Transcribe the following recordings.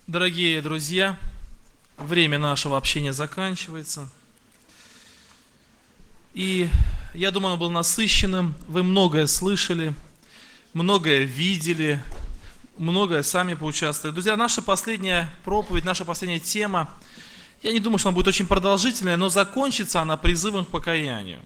Дорогие друзья, время нашего общения заканчивается. И я думаю, оно было насыщенным. Вы многое слышали, многое видели, многое сами поучаствовали. Друзья, наша последняя проповедь, наша последняя тема, я не думаю, что она будет очень продолжительная, но закончится она призывом к покаянию.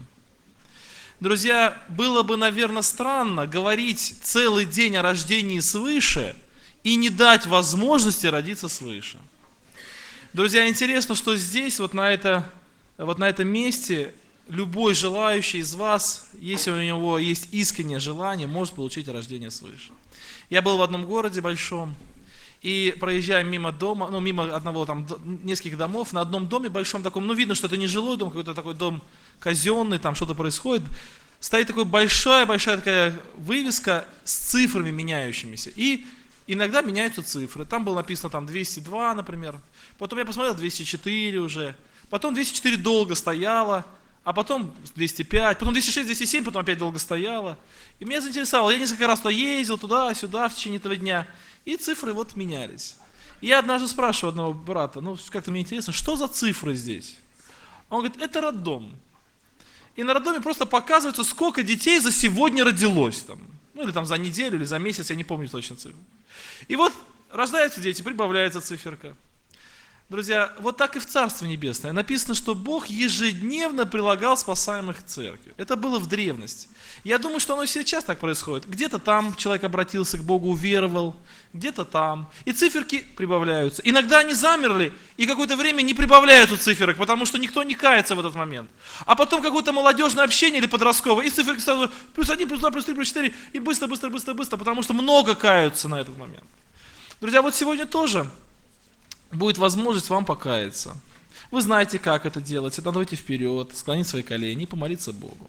Друзья, было бы, наверное, странно говорить целый день о рождении свыше и не дать возможности родиться свыше. Друзья, интересно, что здесь, вот на этом месте, любой желающий из вас, если у него есть искреннее желание, может получить рождение свыше. Я был в одном городе большом, и проезжая мимо дома, мимо одного там, нескольких домов, на одном доме большом таком, видно, что это не жилой дом, какой-то такой дом казенный, там что-то происходит, стоит такая большая такая вывеска с цифрами меняющимися. И иногда меняются цифры. Там было написано там 202, например. Потом я посмотрел 204 уже. Потом 204 долго стояло. А потом 205. Потом 206, 207, потом опять долго стояло. И меня заинтересовало. Я несколько раз ездил туда-сюда в течение этого дня. И цифры вот менялись. И я однажды спрашиваю одного брата, как-то мне интересно, что за цифры здесь? Он говорит, это роддом. И на роддоме просто показывается, сколько детей за сегодня родилось. Там. Или там за неделю, или за месяц, я не помню точно цифру. И вот рождаются дети, прибавляется циферка. Друзья, вот так и в Царстве Небесное. Написано, что Бог ежедневно прилагал спасаемых к церкви. Это было в древности. Я думаю, что оно и сейчас так происходит. Где-то там человек обратился к Богу, уверовал, где-то там. И циферки прибавляются. Иногда они замерли, и какое-то время не прибавляются циферок, потому что никто не кается в этот момент. А потом какое-то молодежное общение или подростковое, и циферки сразу +1, +2, +3, +4, и быстро, потому что много каются на этот момент. Друзья, вот сегодня тоже будет возможность вам покаяться. Вы знаете, как это делать. Надо выйти вперед, склонить свои колени и помолиться Богу.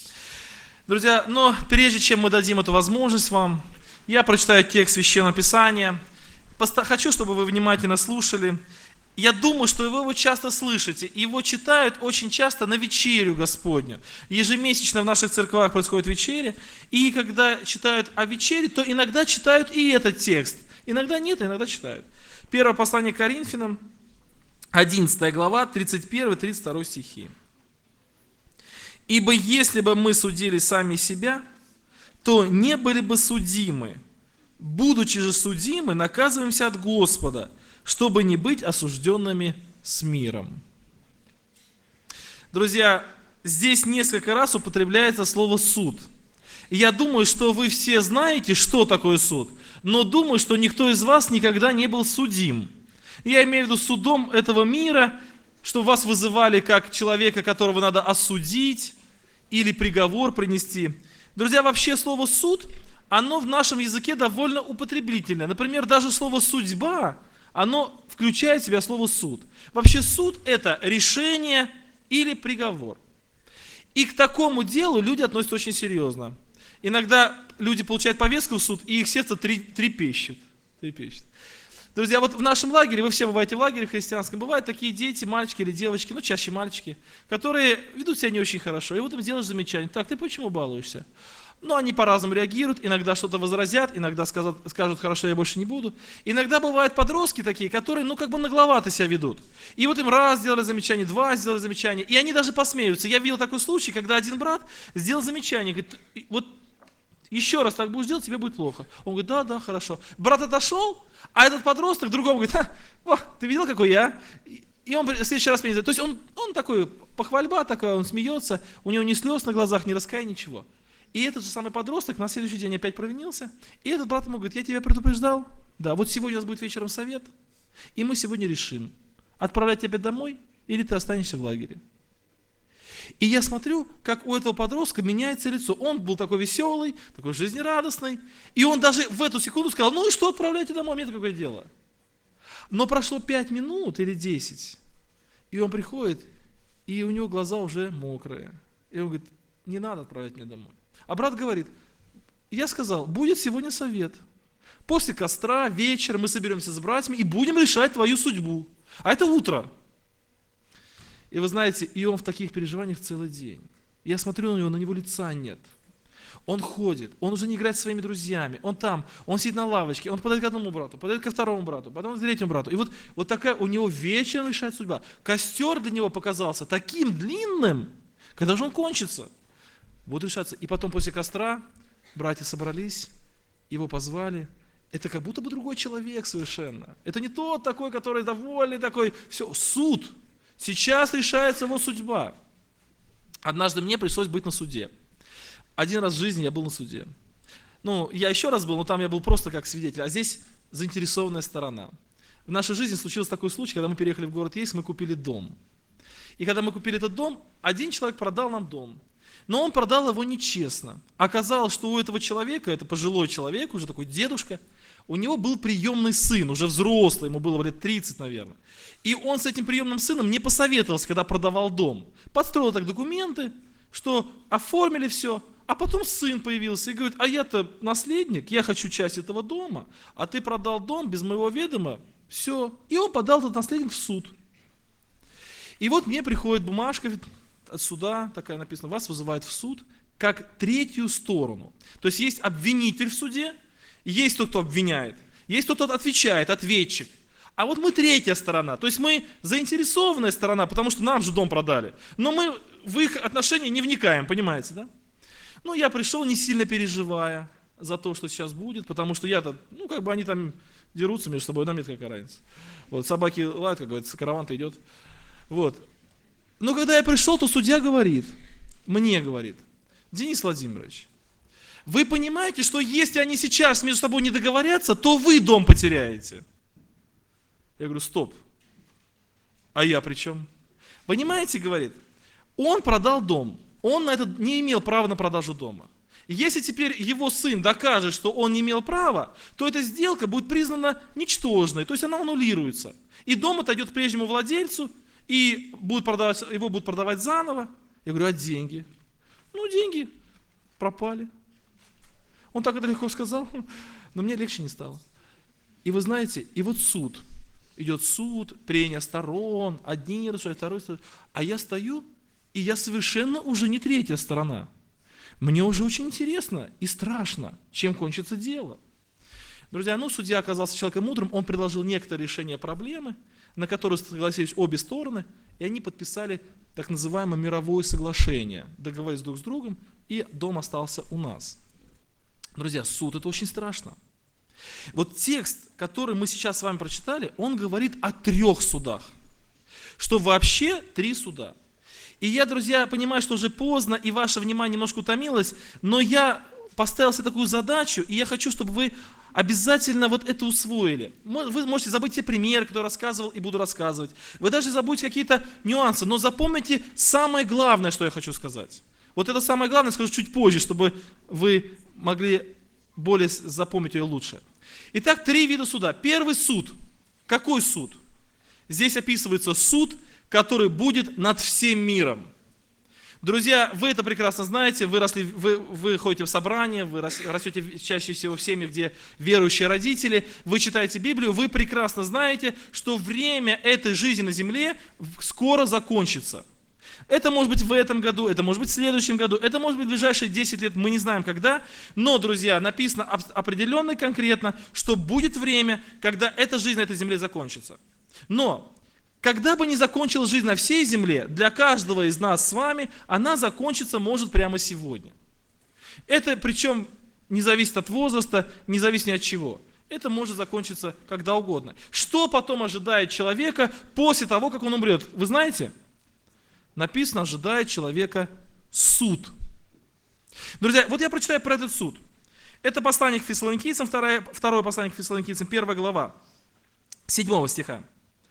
Друзья, но прежде чем мы дадим эту возможность вам, я прочитаю текст Священного Писания. Хочу, чтобы вы внимательно слушали. Я думаю, что вы его часто слышите. Его читают очень часто на вечерю Господню. Ежемесячно в наших церквах происходит вечеря. И когда читают о вечере, то иногда читают и этот текст. Иногда нет, а иногда читают. Первое послание к Коринфянам, 11 глава, 31-32 стихи. «Ибо если бы мы судили сами себя, то не были бы судимы. Будучи же судимы, наказываемся от Господа, чтобы не быть осужденными с миром». Друзья, здесь несколько раз употребляется слово «суд». И я думаю, что вы все знаете, что такое суд, но думаю, что никто из вас никогда не был судим. Я имею в виду судом этого мира, что вас вызывали как человека, которого надо осудить или приговор принести. Друзья, вообще слово «суд», оно в нашем языке довольно употребительное. Например, даже слово «судьба», оно включает в себя слово «суд». Вообще суд – это решение или приговор. И к такому делу люди относятся очень серьезно. Иногда люди получают повестку в суд, и их сердце трепещет. Друзья, вот в нашем лагере, вы все бываете в лагере христианском, бывают такие дети, мальчики или девочки, чаще мальчики, которые ведут себя не очень хорошо. И вот им делаешь замечание: так, ты почему балуешься? Они по-разному реагируют, иногда что-то возразят, иногда скажут, хорошо, я больше не буду. Иногда бывают подростки такие, которые, нагловато себя ведут. И вот им раз сделали замечание, два сделали замечание, и они даже посмеются. Я видел такой случай, когда один брат сделал замечание, говорит, вот еще раз так будешь делать, тебе будет плохо. Он говорит, да, хорошо. Брат отошел, а этот подросток другому говорит, ты видел, какой я? И он в следующий раз меня. То есть он такой, похвальба такая, он смеется, у него ни слез на глазах, ни раскаяния, ничего. И этот же самый подросток на следующий день опять провинился, и этот брат ему говорит, я тебя предупреждал, да, вот сегодня у нас будет вечером совет, и мы сегодня решим, отправлять тебя домой или ты останешься в лагере. И я смотрю, как у этого подростка меняется лицо. Он был такой веселый, такой жизнерадостный. И он даже в эту секунду сказал, и что, отправляйте домой, мне-то какое дело. Но прошло 5 минут или 10, и он приходит, и у него глаза уже мокрые. И он говорит, не надо отправлять меня домой. А брат говорит, я сказал, будет сегодня совет. После костра, вечер мы соберемся с братьями и будем решать твою судьбу. А это утро. И вы знаете, и он в таких переживаниях целый день. Я смотрю на него лица нет. Он ходит, он уже не играет со своими друзьями, он там, он сидит на лавочке, он подает к одному брату, подает ко второму брату, потом к третьему брату. И вот такая у него вечером решает судьба. Костер для него показался таким длинным, когда же он кончится. Будет решаться. И потом после костра братья собрались, его позвали. Это как будто бы другой человек совершенно. Это не тот такой, который довольный такой. Все, суд. Сейчас решается его судьба. Однажды мне пришлось быть на суде. Один раз в жизни я был на суде. Я еще раз был, но там я был просто как свидетель. А здесь заинтересованная сторона. В нашей жизни случился такой случай, когда мы переехали в город Ейск, мы купили дом. И когда мы купили этот дом, один человек продал нам дом. Но он продал его нечестно. Оказалось, что у этого человека, это пожилой человек, уже такой дедушка, у него был приемный сын, уже взрослый, ему было лет 30, наверное. И он с этим приемным сыном не посоветовался, когда продавал дом. Подстроил так документы, что оформили все, а потом сын появился и говорит, а я-то наследник, я хочу часть этого дома, а ты продал дом без моего ведома, все. И он подал этот наследник в суд. И вот мне приходит бумажка от суда, такая написана, вас вызывают в суд, как третью сторону. То есть есть обвинитель в суде, есть тот, кто обвиняет, есть тот, кто отвечает, ответчик. А вот мы третья сторона, то есть мы заинтересованная сторона, потому что нам же дом продали. Но мы в их отношения не вникаем, понимаете, да? Я пришел, не сильно переживая за то, что сейчас будет, потому что я-то, они там дерутся между собой, нам нет какая разница. Вот, собаки лают, как говорится, караван-то идет. Вот. Но когда я пришел, то судья мне говорит, Денис Владимирович, вы понимаете, что если они сейчас между собой не договорятся, то вы дом потеряете? Я говорю, стоп. А я при чем? Понимаете, говорит, он продал дом, он на это не имел права на продажу дома. Если теперь его сын докажет, что он не имел права, то эта сделка будет признана ничтожной, то есть она аннулируется. И дом отойдет к прежнему владельцу, и его будут продавать заново. Я говорю, а деньги? Деньги пропали. Он так это легко сказал, но мне легче не стало. И вы знаете, и вот суд. Идет суд, прения сторон, одни решают, второй. А я стою, и я совершенно уже не третья сторона. Мне уже очень интересно и страшно, чем кончится дело. Друзья, судья оказался человеком мудрым, он предложил некоторые решения проблемы, на которые согласились обе стороны, и они подписали так называемое мировое соглашение, договорились друг с другом, и дом остался у нас. Друзья, суд – это очень страшно. Вот текст, который мы сейчас с вами прочитали, он говорит о 3 судах, что вообще 3 суда. И я, друзья, понимаю, что уже поздно, и ваше внимание немножко утомилось, но я поставил себе такую задачу, и я хочу, чтобы вы обязательно вот это усвоили. Вы можете забыть те примеры, которые рассказывал и буду рассказывать. Вы даже забудете какие-то нюансы, но запомните самое главное, что я хочу сказать. Вот это самое главное скажу чуть позже, чтобы вы могли более запомнить ее лучше. Итак, 3 вида суда. Первый суд. Какой суд? Здесь описывается суд, который будет над всем миром. Друзья, вы это прекрасно знаете, вы ходите в собрания, вы растете чаще всего в семьях, где верующие родители, вы читаете Библию, вы прекрасно знаете, что время этой жизни на земле скоро закончится. Это может быть в этом году, это может быть в следующем году, это может быть в ближайшие 10 лет, мы не знаем когда. Но, друзья, написано определенно и конкретно, что будет время, когда эта жизнь на этой земле закончится. Но, когда бы ни закончилась жизнь на всей земле, для каждого из нас с вами, она закончиться может прямо сегодня. Это причем не зависит от возраста, не зависит ни от чего. Это может закончиться когда угодно. Что потом ожидает человека после того, как он умрет? Вы знаете? Написано, ожидает человека суд. Друзья, вот я прочитаю про этот суд. Это послание к Фессалоникийцам, второе послание к Фессалоникийцам, 1 глава, 7 стиха.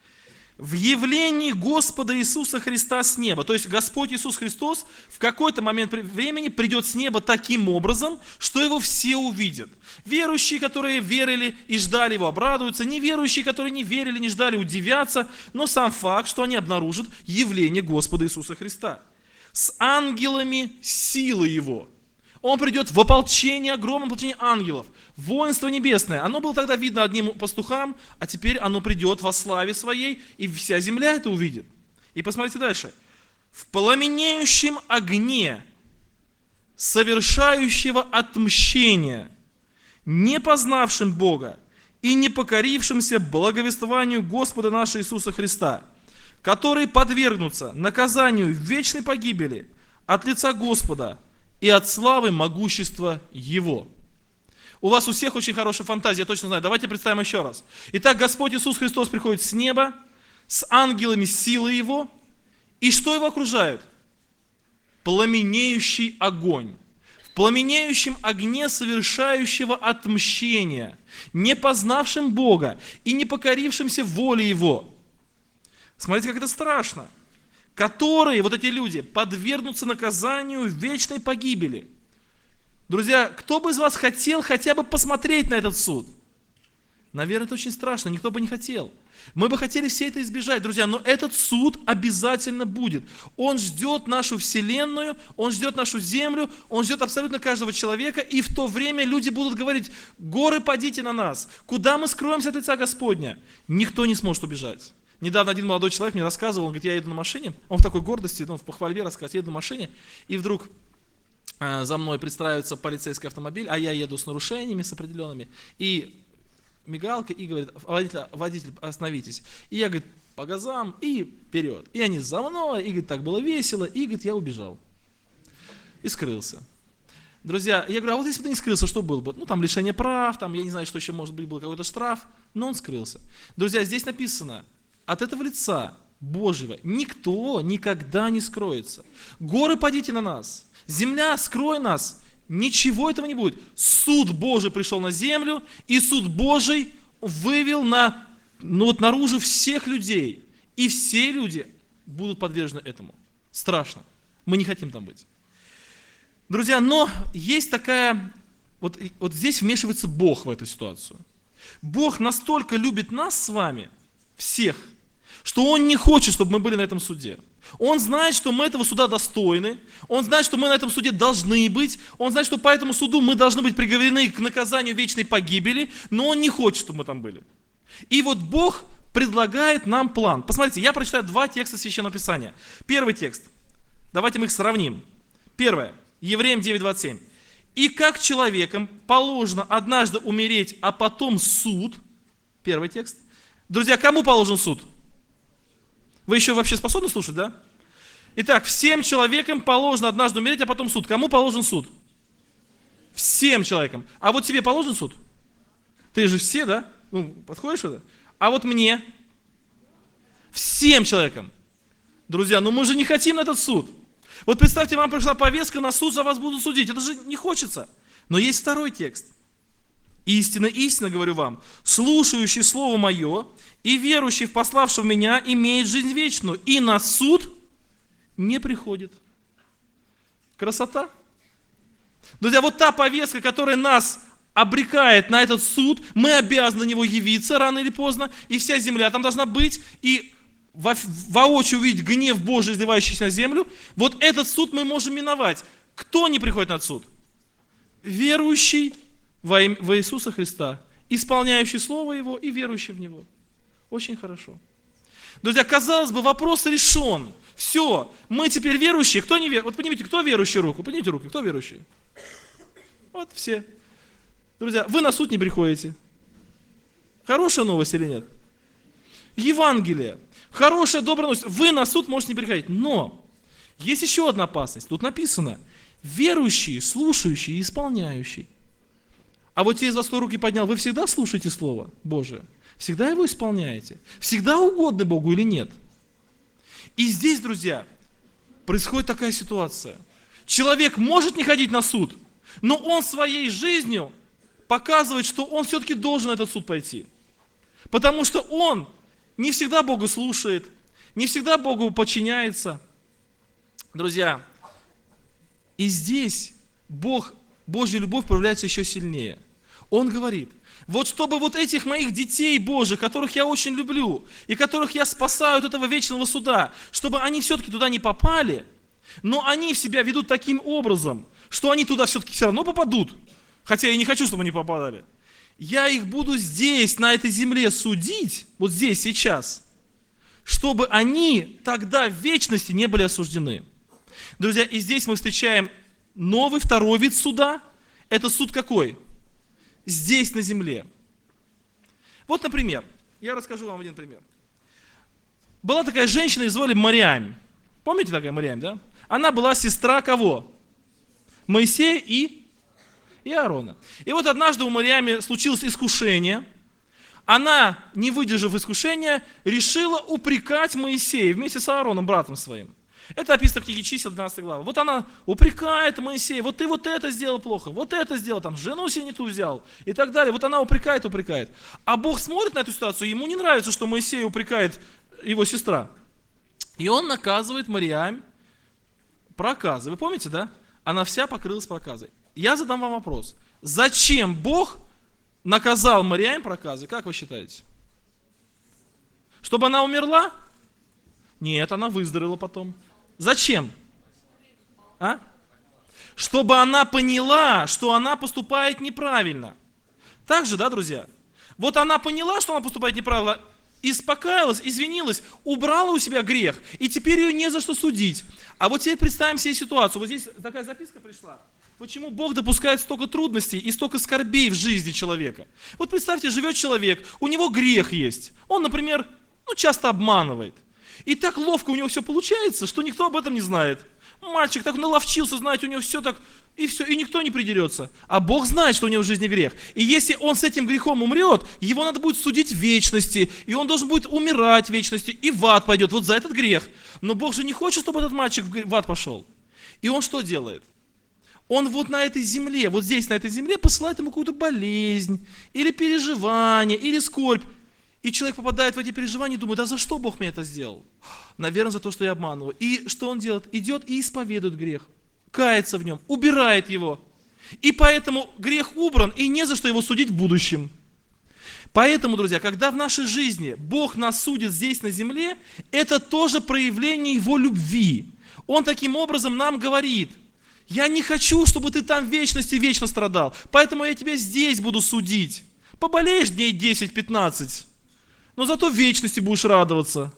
В явлении Господа Иисуса Христа с неба, то есть Господь Иисус Христос в какой-то момент времени придет с неба таким образом, что его все увидят. Верующие, которые верили и ждали его, обрадуются, неверующие, которые не верили, не ждали, удивятся, но сам факт, что они обнаружат явление Господа Иисуса Христа. С ангелами силы его. Он придет в ополчение, огромное ополчение ангелов. Воинство небесное. Оно было тогда видно одним пастухам, а теперь оно придет во славе своей, и вся земля это увидит. И посмотрите дальше. В пламенеющем огне совершающего отмщение, не познавшим Бога и не покорившимся благовествованию Господа нашего Иисуса Христа, которые подвергнутся наказанию вечной погибели от лица Господа и от славы могущества Его». У вас у всех очень хорошая фантазия, я точно знаю. Давайте представим еще раз. Итак, Господь Иисус Христос приходит с неба, с ангелами силы Его, и что Его окружает? Пламенеющий огонь. В пламенеющем огне совершающего отмщения, не познавшим Бога и не покорившимся воле Его. Смотрите, как это страшно. Которые, вот эти люди, подвергнутся наказанию вечной погибели. Друзья, кто бы из вас хотел хотя бы посмотреть на этот суд? Наверное, это очень страшно, никто бы не хотел. Мы бы хотели все это избежать, друзья, но этот суд обязательно будет. Он ждет нашу вселенную, он ждет нашу землю, он ждет абсолютно каждого человека, и в то время люди будут говорить: горы, падите на нас, куда мы скроемся от лица Господня? Никто не сможет убежать. Недавно один молодой человек мне рассказывал, он говорит: я еду на машине, он в такой гордости, он в похвальбе рассказывает: еду на машине, и вдруг за мной пристраивается полицейский автомобиль, а я еду с нарушениями, с определенными, и мигалка, и говорит: водитель, остановитесь. И я, говорит, по газам, и вперед. И они за мной, и, говорит, так было весело, и, говорит, я убежал. И скрылся. Друзья, я говорю: а вот если бы ты не скрылся, что было бы? Ну, там лишение прав, там, я не знаю, что еще может быть, был какой-то штраф, но он скрылся. Друзья, здесь написано: от этого лица Божьего никто никогда не скроется. Горы, падите на нас. Земля, скрой нас. Ничего этого не будет. Суд Божий пришел на землю, и суд Божий вывел наружу всех людей. И все люди будут подвержены этому. Страшно. Мы не хотим там быть. Друзья, но есть такая... Вот здесь вмешивается Бог в эту ситуацию. Бог настолько любит нас с вами, всех, что Он не хочет, чтобы мы были на этом суде. Он знает, что мы этого суда достойны. Он знает, что мы на этом суде должны быть. Он знает, что по этому суду мы должны быть приговорены к наказанию вечной погибели. Но Он не хочет, чтобы мы там были. И вот Бог предлагает нам план. Посмотрите, я прочитаю два текста Священного Писания. Первый текст. Давайте мы их сравним. Первое. Евреям 9:27. «И как человекам положено однажды умереть, а потом суд». Первый текст. Друзья, кому положен суд? Вы еще вообще способны слушать, да? Итак, всем человекам положено однажды умереть, а потом суд. Кому положен суд? Всем человекам. А вот тебе положен суд? Ты же все, да? Ну, подходишь сюда? А вот мне? Всем человекам. Друзья, ну мы же не хотим на этот суд. Вот представьте, вам пришла повестка, на суд за вас будут судить. Это же не хочется. Но есть второй текст. «Истинно, истинно говорю вам, слушающий Слово Мое и верующий в пославшего Меня имеет жизнь вечную, и на суд не приходит». Красота? Друзья, вот та повестка, которая нас обрекает на этот суд, мы обязаны на него явиться рано или поздно, и вся земля там должна быть, и воочию увидеть гнев Божий, изливающийся на землю. Вот этот суд мы можем миновать. Кто не приходит на суд? Верующий во Иисуса Христа, исполняющий Слово Его и верующий в Него. Очень хорошо. Друзья, казалось бы, вопрос решен. Все, мы теперь верующие. Кто не верующий? Вот поднимите, кто верующий руку? Поднимите руку, кто верующий? Вот все. Друзья, вы на суд не приходите. Хорошая новость или нет? Евангелие. Хорошая, добрая новость. Вы на суд можете не приходить. Но есть еще одна опасность. Тут написано: верующий, слушающий и исполняющий. А вот те из вас, кто руки поднял, вы всегда слушаете Слово Божие? Всегда его исполняете? Всегда угодны Богу или нет? И здесь, друзья, происходит такая ситуация. Человек может не ходить на суд, но он своей жизнью показывает, что он все-таки должен на этот суд пойти. Потому что он не всегда Богу слушает, не всегда Богу подчиняется. Друзья, и здесь Божья любовь проявляется еще сильнее. Он говорит: вот чтобы вот этих моих детей Божьих, которых я очень люблю, и которых я спасаю от этого вечного суда, чтобы они все-таки туда не попали, но они себя ведут таким образом, что они туда все-таки все равно попадут, хотя я не хочу, чтобы они попадали. Я их буду здесь, на этой земле судить, вот здесь, сейчас, чтобы они тогда в вечности не были осуждены. Друзья, и здесь мы встречаем новый, второй вид суда. Это суд какой? Здесь, на земле. Вот, например, я расскажу вам один пример. Была такая женщина, ее звали Мариам. Помните такая Мариам, да? Она была сестра кого? Моисея и Аарона. И вот однажды у Мариамы случилось искушение. Она, не выдержав искушения, решила упрекать Моисея вместе с Аароном, братом своим. Это описано в книге Чисел, 12 глава. Вот она упрекает Моисея, вот ты вот это сделал плохо, вот это сделал, там, жену себе не ту взял и так далее. Вот она упрекает. А Бог смотрит на эту ситуацию, ему не нравится, что Моисей упрекает его сестра. И он наказывает Мариам проказы. Вы помните, да? Она вся покрылась проказой. Я задам вам вопрос. Зачем Бог наказал Мариам проказы? Как вы считаете? Чтобы она умерла? Нет, она выздоровела потом. Зачем? А? Чтобы она поняла, что она поступает неправильно. Так же, да, друзья? Вот она поняла, что она поступает неправильно, испокаялась, извинилась, убрала у себя грех, и теперь ее не за что судить. А вот теперь представим себе ситуацию. Вот здесь такая записка пришла. Почему Бог допускает столько трудностей и столько скорбей в жизни человека? Вот представьте, живет человек, у него грех есть. Он, например, часто обманывает. И так ловко у него все получается, что никто об этом не знает. Мальчик так наловчился, знаете, у него все так, и все, и никто не придерется. А Бог знает, что у него в жизни грех. И если он с этим грехом умрет, его надо будет судить в вечности, и он должен будет умирать в вечности, и в ад пойдет, вот за этот грех. Но Бог же не хочет, чтобы этот мальчик в ад пошел. И он что делает? Он вот на этой земле, вот здесь на этой земле посылает ему какую-то болезнь, или переживание, или скорбь. И человек попадает в эти переживания и думает, а за что Бог мне это сделал? Наверное, за то, что я обманываю. И что он делает? Идет и исповедует грех, кается в нем, убирает его. И поэтому грех убран, и не за что его судить в будущем. Поэтому, друзья, когда в нашей жизни Бог нас судит здесь на земле, это тоже проявление Его любви. Он таким образом нам говорит, я не хочу, чтобы ты там в вечности вечно страдал, поэтому я тебя здесь буду судить. Поболеешь дней 10-15, но зато в вечности будешь радоваться.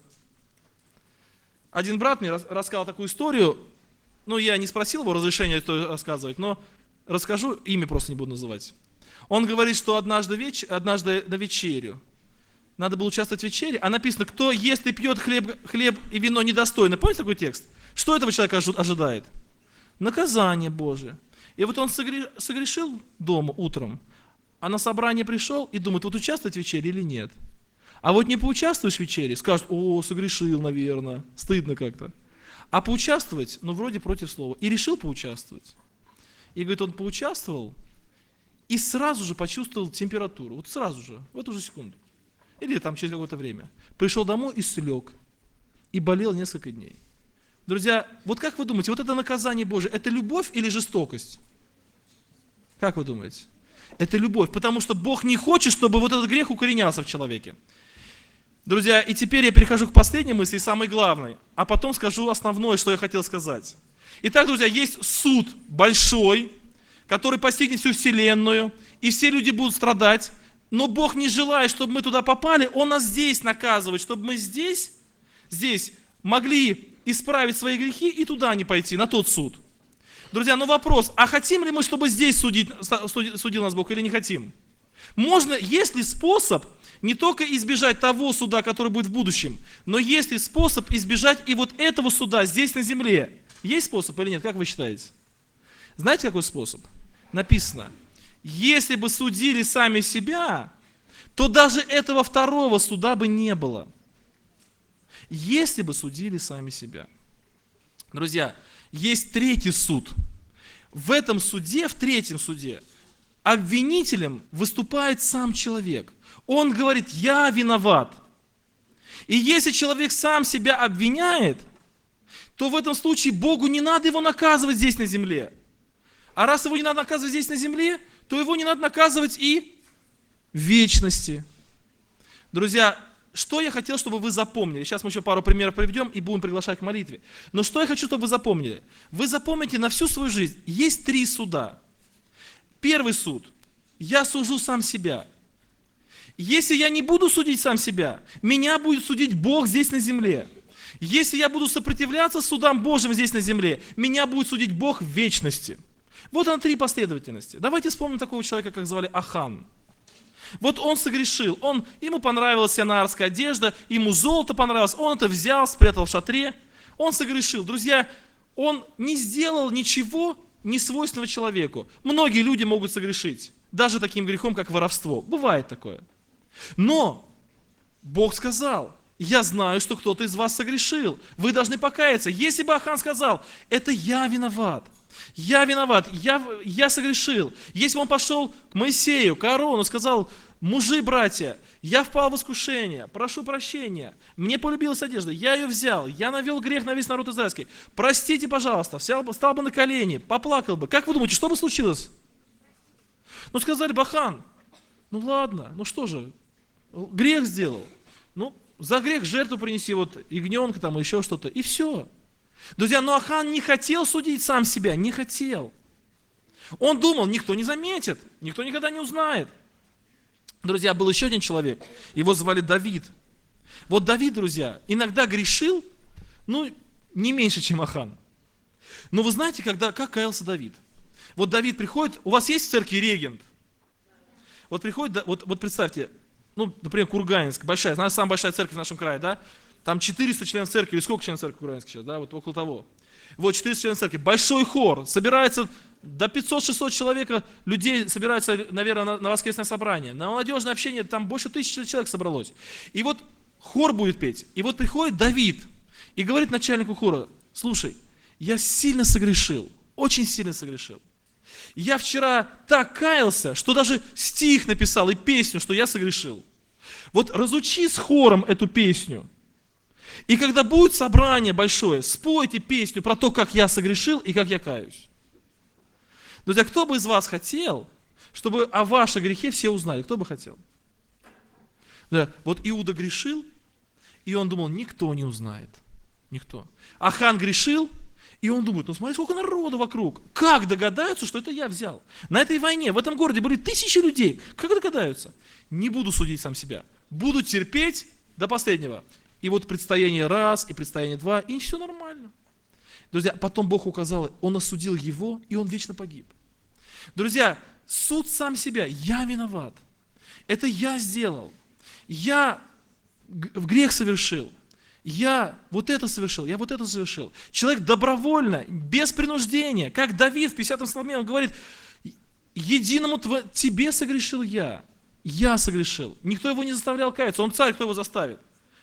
Один брат мне рассказал такую историю, я не спросил его разрешения это рассказывать, но расскажу, имя просто не буду называть. Он говорит, что однажды на вечерю, надо было участвовать в вечере, а написано, кто ест и пьет хлеб и вино недостойно. Помните такой текст? Что этого человека ожидает? Наказание Божие. И вот он согрешил дома утром, а на собрание пришел и думает, вот участвовать в вечере или нет. А вот не поучаствуешь в вечере, скажут, согрешил, наверное, стыдно как-то. А поучаствовать, вроде против слова. И решил поучаствовать. И говорит, он поучаствовал и сразу же почувствовал температуру. Вот сразу же, в эту же секунду. Или там через какое-то время. Пришел домой и слег. И болел несколько дней. Друзья, вот как вы думаете, вот это наказание Божие, это любовь или жестокость? Как вы думаете? Это любовь, потому что Бог не хочет, чтобы вот этот грех укоренялся в человеке. Друзья, и теперь я перехожу к последней мысли, самой главной, а потом скажу основное, что я хотел сказать. Итак, друзья, есть суд большой, который постигнет всю вселенную, и все люди будут страдать, но Бог не желает, чтобы мы туда попали, Он нас здесь наказывает, чтобы мы здесь могли исправить свои грехи и туда не пойти, на тот суд. Друзья, вопрос, а хотим ли мы, чтобы здесь судил нас Бог или не хотим? Есть ли способ не только избежать того суда, который будет в будущем, но есть ли способ избежать и вот этого суда здесь на земле? Есть способ или нет? Как вы считаете? Знаете, какой способ? Написано, если бы судили сами себя, то даже этого второго суда бы не было. Если бы судили сами себя. Друзья, есть третий суд. В этом суде, в третьем суде, обвинителем выступает сам человек. Он говорит, я виноват. И если человек сам себя обвиняет, то в этом случае Богу не надо его наказывать здесь на земле. А раз его не надо наказывать здесь на земле, то его не надо наказывать и в вечности. Друзья, что я хотел, чтобы вы запомнили? Сейчас мы еще пару примеров приведем и будем приглашать к молитве. Но что я хочу, чтобы вы запомнили? Вы запомните на всю свою жизнь. Есть 3 суда. Первый суд. Я сужу сам себя. Если я не буду судить сам себя, меня будет судить Бог здесь на земле. Если я буду сопротивляться судам Божьим здесь на земле, меня будет судить Бог в вечности. Вот она 3 последовательности. Давайте вспомним такого человека, как звали Ахан. Вот он согрешил, ему понравилась сионарская одежда, ему золото понравилось, он это взял, спрятал в шатре, он согрешил. Друзья, он не сделал ничего несвойственного человеку. Многие люди могут согрешить, даже таким грехом, как воровство. Бывает такое. Но Бог сказал: я знаю, что кто-то из вас согрешил, вы должны покаяться. Если бы Ахан сказал: это я виноват, я согрешил. Если бы он пошел к Моисею, к Аарону, сказал: мужи, братья, я впал в искушение, прошу прощения, мне полюбилась одежда, я ее взял, я навел грех на весь народ израильский, простите, пожалуйста, встал бы на колени, поплакал бы. Как вы думаете, что бы случилось? Ну, сказали бы: Ахан, ну ладно, ну что же, грех сделал, ну, за грех жертву принеси, вот ягненка там, еще что-то, и все. Друзья, но Ахан не хотел судить сам себя, не хотел. Он думал, никто не заметит, никто никогда не узнает. Друзья, был еще один человек, его звали Давид. Вот Давид, друзья, иногда грешил, ну, не меньше, чем Ахан. Но вы знаете, как каялся Давид? Вот Давид приходит, у вас есть в церкви регент? Вот приходит, вот представьте, ну, например, Курганинск, большая, знаешь, самая большая церковь в нашем крае, да? Там 400 членов церкви, или сколько членов церкви Курганинска сейчас, да, вот около того. Вот 400 членов церкви, большой хор, собирается до 500-600 человек, людей собираются, наверное, на воскресное собрание. На молодежное общение там больше 1000 человек собралось. И вот хор будет петь, и вот приходит Давид и говорит начальнику хора: слушай, я сильно согрешил, очень сильно согрешил. Я вчера так каялся, что даже стих написал и песню, что я согрешил. Вот разучи с хором эту песню. И когда будет собрание большое, спойте песню про то, как я согрешил и как я каюсь. Друзья, кто бы из вас хотел, чтобы о вашем грехе все узнали? Кто бы хотел? Да, вот Иуда грешил, и он думал, никто не узнает. Никто. Ахан грешил, и он думает, ну смотри, сколько народу вокруг. Как догадаются, что это я взял? На этой войне, в этом городе были 1000 людей. Как догадаются? Не буду судить сам себя. Буду терпеть до последнего. И вот предстояние раз, и предстояние два, и все нормально. Друзья, потом Бог указал, Он осудил его, и он вечно погиб. Друзья, суд сам себя. Я виноват. Это я сделал. Я в грех совершил. Я вот это совершил, я вот это совершил. Человек добровольно, без принуждения, как Давид в 50-м псалме, он говорит: единому тебе согрешил я согрешил. Никто его не заставлял каяться, он царь, кто его заставит?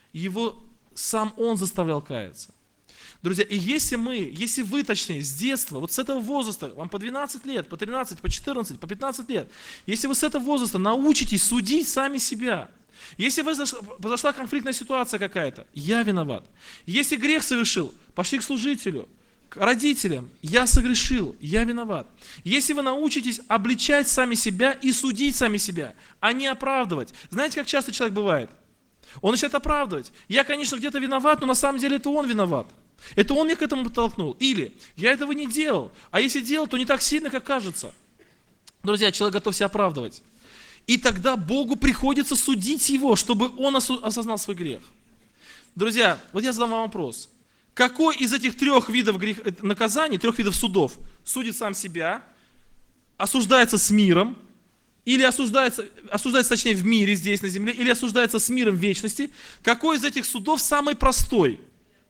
Сам он заставлял каяться. Друзья, и если вы, точнее, с детства, вот с этого возраста, вам по 12 лет, по 13, по 14, по 15 лет, если вы с этого возраста научитесь судить сами себя, если произошла конфликтная ситуация какая-то, я виноват. Если грех совершил, пошли к служителю, к родителям, я согрешил, я виноват. Если вы научитесь обличать сами себя и судить сами себя, а не оправдывать. Знаете, как часто человек бывает? Он начинает оправдывать. Я, конечно, где-то виноват, но на самом деле это он виноват. Это он меня к этому подтолкнул. Или я этого не делал, а если делал, то не так сильно, как кажется. Друзья, человек готов себя оправдывать. И тогда Богу приходится судить его, чтобы он осознал свой грех. Друзья, вот я задам вам вопрос. Какой из этих 3 видов наказаний, 3 видов судов, судит сам себя, осуждается с миром, или осуждается, точнее, в мире здесь, на земле, или осуждается с миром в вечности? Какой из этих судов самый простой?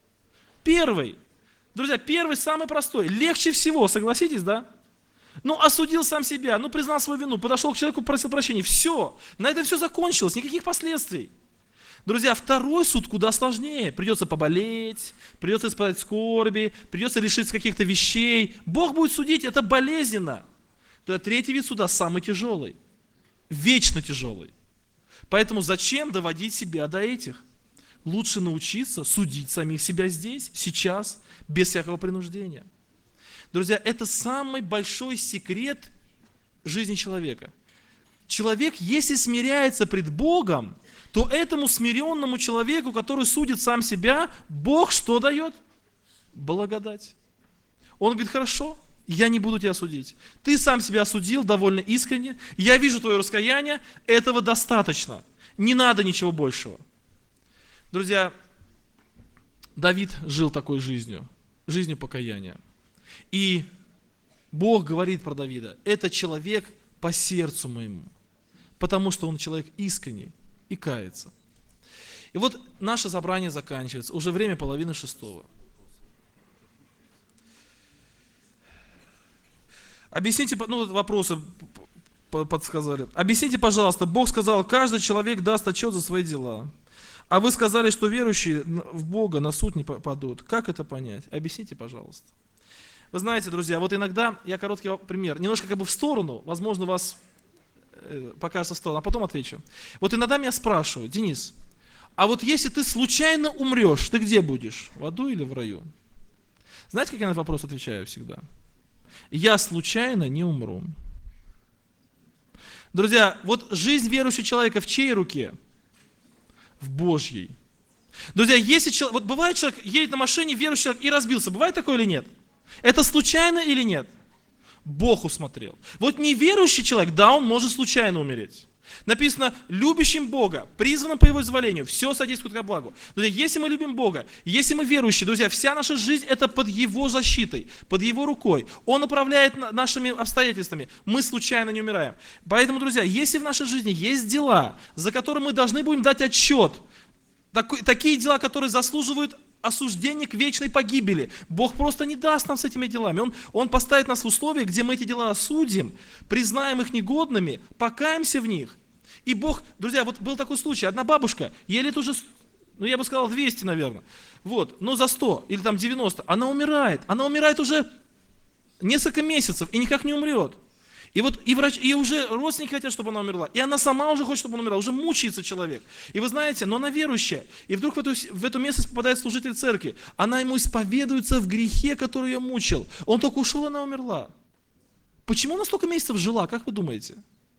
Первый. Друзья, первый самый простой. Легче всего, согласитесь, да? Ну, осудил сам себя, ну, признал свою вину, подошел к человеку, просил прощения. Все. На этом все закончилось, никаких последствий. Друзья, второй суд куда сложнее. Придется поболеть, придется испытать скорби, придется лишиться каких-то вещей. Бог будет судить, это болезненно. То третий вид суда самый тяжелый. Вечно тяжелый. Поэтому зачем доводить себя до этих? Лучше научиться судить самих себя здесь, сейчас, без всякого принуждения. Друзья, это самый большой секрет жизни человека. Человек, если смиряется пред Богом, то этому смиренному человеку, который судит сам себя, Бог что дает? Благодать. Он говорит: хорошо, я не буду тебя судить. Ты сам себя осудил довольно искренне, я вижу твое раскаяние, этого достаточно. Не надо ничего большего. Друзья, Давид жил такой жизнью покаяния. И Бог говорит про Давида: это человек по сердцу моему, потому что он человек искренний и кается. И вот наше собрание заканчивается, уже время 5:30. Объясните, вопросы подсказали. Объясните, пожалуйста, Бог сказал, каждый человек даст отчет за свои дела. А вы сказали, что верующие в Бога на суд не попадут. Как это понять? Объясните, пожалуйста. Вы знаете, друзья, вот иногда, я короткий пример, немножко в сторону, возможно, вас покажется в сторону, а потом отвечу. Вот иногда меня спрашивают: Денис, а вот если ты случайно умрешь, ты где будешь? В аду или в раю? Знаете, как я на этот вопрос отвечаю всегда? Я случайно не умру. Друзья, вот жизнь верующего человека в чьей руке? В Божьей. Друзья, если человек, вот бывает, человек едет на машине, верующий человек, и разбился, бывает такое или нет? Это случайно или нет? Бог усмотрел. Вот неверующий человек, да, он может случайно умереть. Написано: любящим Бога, призванным по Его изволению, все содействует ко благу. Друзья, если мы любим Бога, если мы верующие, друзья, вся наша жизнь это под Его защитой, под Его рукой. Он управляет нашими обстоятельствами. Мы случайно не умираем. Поэтому, друзья, если в нашей жизни есть дела, за которые мы должны будем дать отчет, такие дела, которые заслуживают осуждение к вечной погибели. Бог просто не даст нам с этими делами. Он поставит нас в условия, где мы эти дела осудим, признаем их негодными, покаемся в них. И Бог, друзья, вот был такой случай, одна бабушка, ей лет уже, я бы сказал, 200, наверное, но за 100 или 90, она умирает уже несколько месяцев и никак не умрет. И врач, и уже родственники хотят, чтобы она умерла. И она сама уже хочет, чтобы она умерла. Уже мучается человек. И вы знаете, но она верующая. И вдруг в эту местность попадает служитель церкви. Она ему исповедуется в грехе, который ее мучил. Он только ушел, она умерла. Почему она столько месяцев жила, как вы думаете?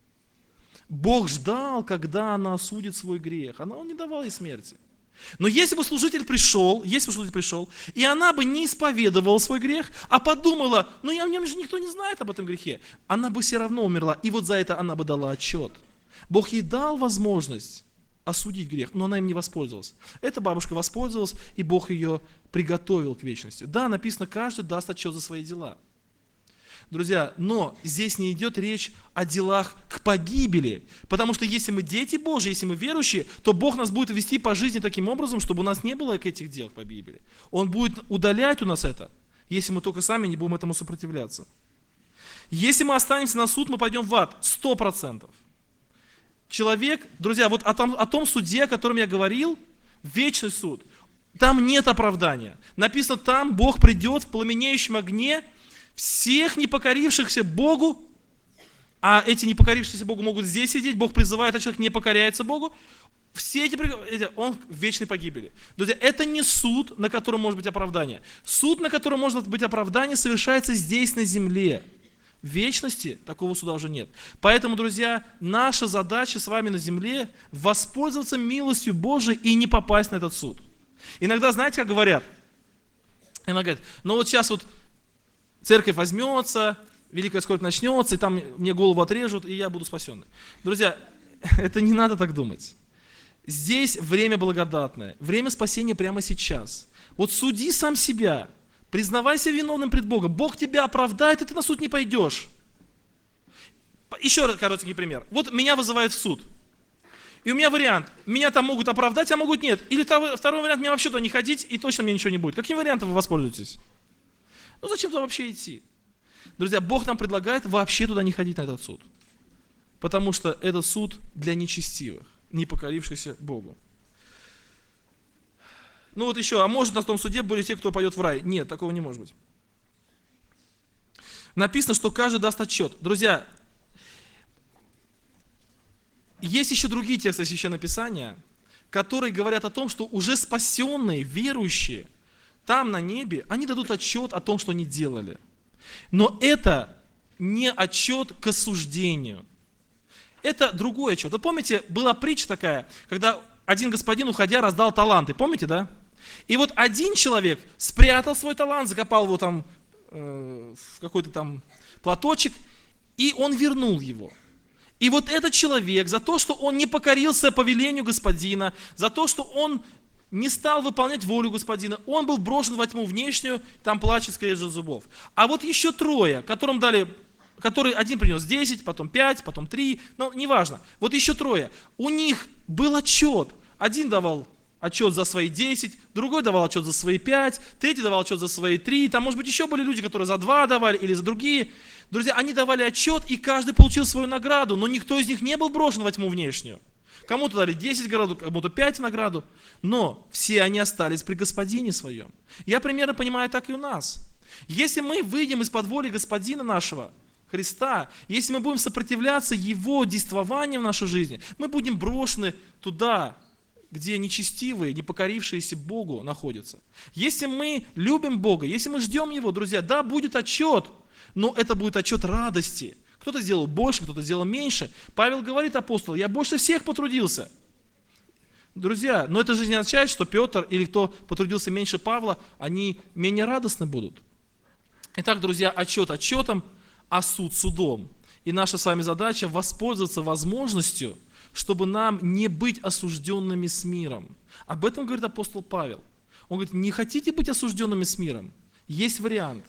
Бог ждал, когда она осудит свой грех. Он не давал ей смерти. Но если бы служитель пришел, и она бы не исповедовала свой грех, а подумала: о нем же никто не знает об этом грехе, она бы все равно умерла, и вот за это она бы дала отчет. Бог ей дал возможность осудить грех, но она им не воспользовалась. Эта бабушка воспользовалась, и Бог ее приготовил к вечности. Да, написано, каждый даст отчет за свои дела. Друзья, но здесь не идет речь о делах к погибели, потому что если мы дети Божьи, если мы верующие, то Бог нас будет вести по жизни таким образом, чтобы у нас не было этих дел к погибели. Он будет удалять у нас это, если мы только сами не будем этому сопротивляться. Если мы останемся на суд, мы пойдем в ад, 100%. Человек, друзья, вот о том суде, о котором я говорил, вечный суд, там нет оправдания. Написано, там Бог придет в пламенеющем огне, всех непокорившихся Богу, а эти непокорившиеся Богу могут здесь сидеть, Бог призывает, а человек не покоряется Богу, он в вечной погибели. Друзья, это не суд, на котором может быть оправдание. Суд, на котором может быть оправдание, совершается здесь, на земле. В вечности такого суда уже нет. Поэтому, друзья, наша задача с вами на земле – воспользоваться милостью Божией и не попасть на этот суд. Иногда, знаете, как говорят? Иногда говорят, сейчас церковь возьмется, великая скорбь начнется, и там мне голову отрежут, и я буду спасенный. Друзья, это не надо так думать. Здесь время благодатное, время спасения прямо сейчас. Суди сам себя, признавайся виновным пред Богом. Бог тебя оправдает, и ты на суд не пойдешь. Еще раз коротенький пример. Меня вызывают в суд. И у меня вариант. Меня там могут оправдать, а могут нет. Или второй вариант, мне вообще туда не ходить, и точно мне ничего не будет. Каким вариантом вы воспользуетесь? Зачем туда вообще идти? Друзья, Бог нам предлагает вообще туда не ходить, на этот суд. Потому что это суд для нечестивых, не покорившихся Богу. Еще, а может на том суде были те, кто пойдет в рай? Нет, такого не может быть. Написано, что каждый даст отчет. Друзья, есть еще другие тексты Священного Писания, которые говорят о том, что уже спасенные, верующие, там на небе, они дадут отчет о том, что они делали. Но это не отчет к осуждению. Это другой отчет. Вы помните, была притча такая, когда один господин, уходя, раздал таланты. Помните, да? И один человек спрятал свой талант, закопал его там в какой-то там платочек, и он вернул его. И этот человек за то, что он не покорился повелению господина, за то, что он не стал выполнять волю Господина, он был брошен во тьму внешнюю, там плачет скрежет зубов. А вот еще трое, которым дали, который один принес 10, потом 5, потом 3, но неважно. Вот еще трое. У них был отчет. Один давал отчет за свои 10, другой давал отчет за свои 5, третий давал отчет за свои 3. Там, может быть, еще были люди, которые за 2 давали или за другие. Друзья, они давали отчет, и каждый получил свою награду, но никто из них не был брошен во тьму внешнюю. Кому-то дали 10 награду, кому-то 5 награду, но все они остались при Господине своем. Я примерно понимаю, так и у нас. Если мы выйдем из-под воли Господина нашего, Христа, если мы будем сопротивляться Его действованию в нашей жизни, мы будем брошены туда, где нечестивые, не покорившиеся Богу находятся. Если мы любим Бога, если мы ждем Его, друзья, да, будет отчет, но это будет отчет радости. Кто-то сделал больше, кто-то сделал меньше. Павел говорит, апостол, я больше всех потрудился. Друзья, но это же не означает, что Петр или кто потрудился меньше Павла, они менее радостны будут. Итак, друзья, отчет отчетом, а суд судом. И наша с вами задача воспользоваться возможностью, чтобы нам не быть осужденными с миром. Об этом говорит апостол Павел. Он говорит, не хотите быть осужденными с миром? Есть вариант.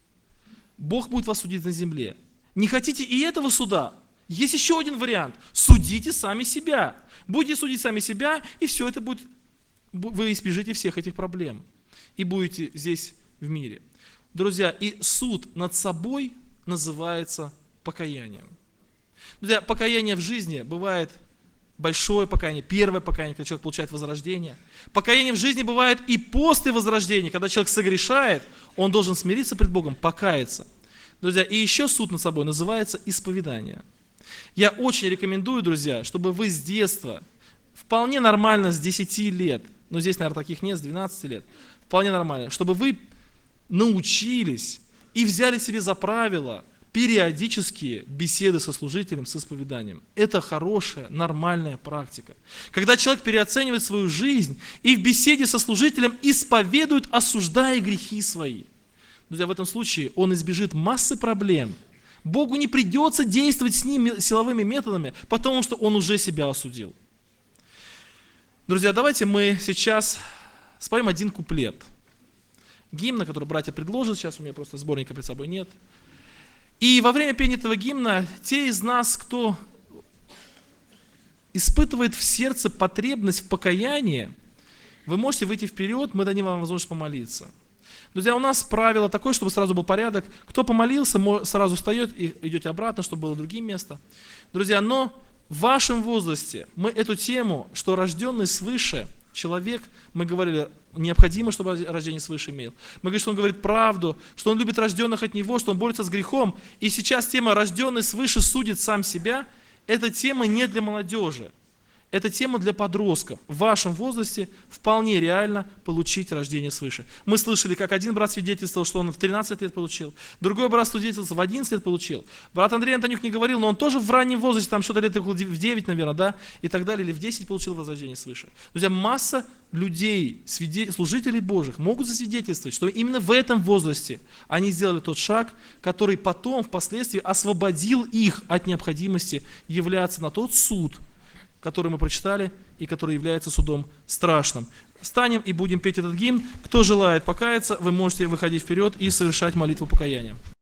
Бог будет вас судить на земле. Не хотите и этого суда? Есть еще один вариант. Судите сами себя. Будете судить сами себя, и все это будет, вы избежите всех этих проблем. И будете здесь в мире. Друзья, и суд над собой называется покаянием. Друзья, покаяние в жизни бывает большое покаяние, первое покаяние, когда человек получает возрождение. Покаяние в жизни бывает и после возрождения, когда человек согрешает, он должен смириться пред Богом, покаяться. Друзья, и еще суд над собой называется исповедание. Я очень рекомендую, друзья, чтобы вы с детства, вполне нормально с 10 лет, но здесь, наверное, таких нет, с 12 лет, вполне нормально, чтобы вы научились и взяли себе за правило периодические беседы со служителем, с исповеданием. Это хорошая, нормальная практика. Когда человек переоценивает свою жизнь и в беседе со служителем исповедует, осуждая грехи свои. Друзья, в этом случае он избежит массы проблем. Богу не придется действовать с ним силовыми методами, потому что он уже себя осудил. Друзья, давайте мы сейчас споем один куплет. Гимна, который братья предложат, сейчас у меня просто сборника перед собой нет. И во время пения этого гимна, те из нас, кто испытывает в сердце потребность в покаянии, вы можете выйти вперед, мы дадим вам возможность помолиться. Друзья, у нас правило такое, чтобы сразу был порядок. Кто помолился, сразу встает и идете обратно, чтобы было другим место. Друзья, но в вашем возрасте мы эту тему, что рожденный свыше человек, мы говорили, необходимо, чтобы рождение свыше имел. Мы говорим, что он говорит правду, что он любит рожденных от него, что он борется с грехом. И сейчас тема «рожденный свыше судит сам себя» – эта тема не для молодежи. Это тема для подростков. В вашем возрасте вполне реально получить рождение свыше. Мы слышали, как один брат свидетельствовал, что он в 13 лет получил, другой брат свидетельствовал, в 11 лет получил. Брат Андрей Антонюк не говорил, но он тоже в раннем возрасте, там что-то лет в 9, наверное, да, и так далее, или в 10 получил возрождение свыше. Друзья, масса людей, служителей Божьих могут засвидетельствовать, что именно в этом возрасте они сделали тот шаг, который потом, впоследствии, освободил их от необходимости являться на тот суд, который мы прочитали и который является судом страшным. Встанем и будем петь этот гимн. Кто желает покаяться, вы можете выходить вперед и совершать молитву покаяния.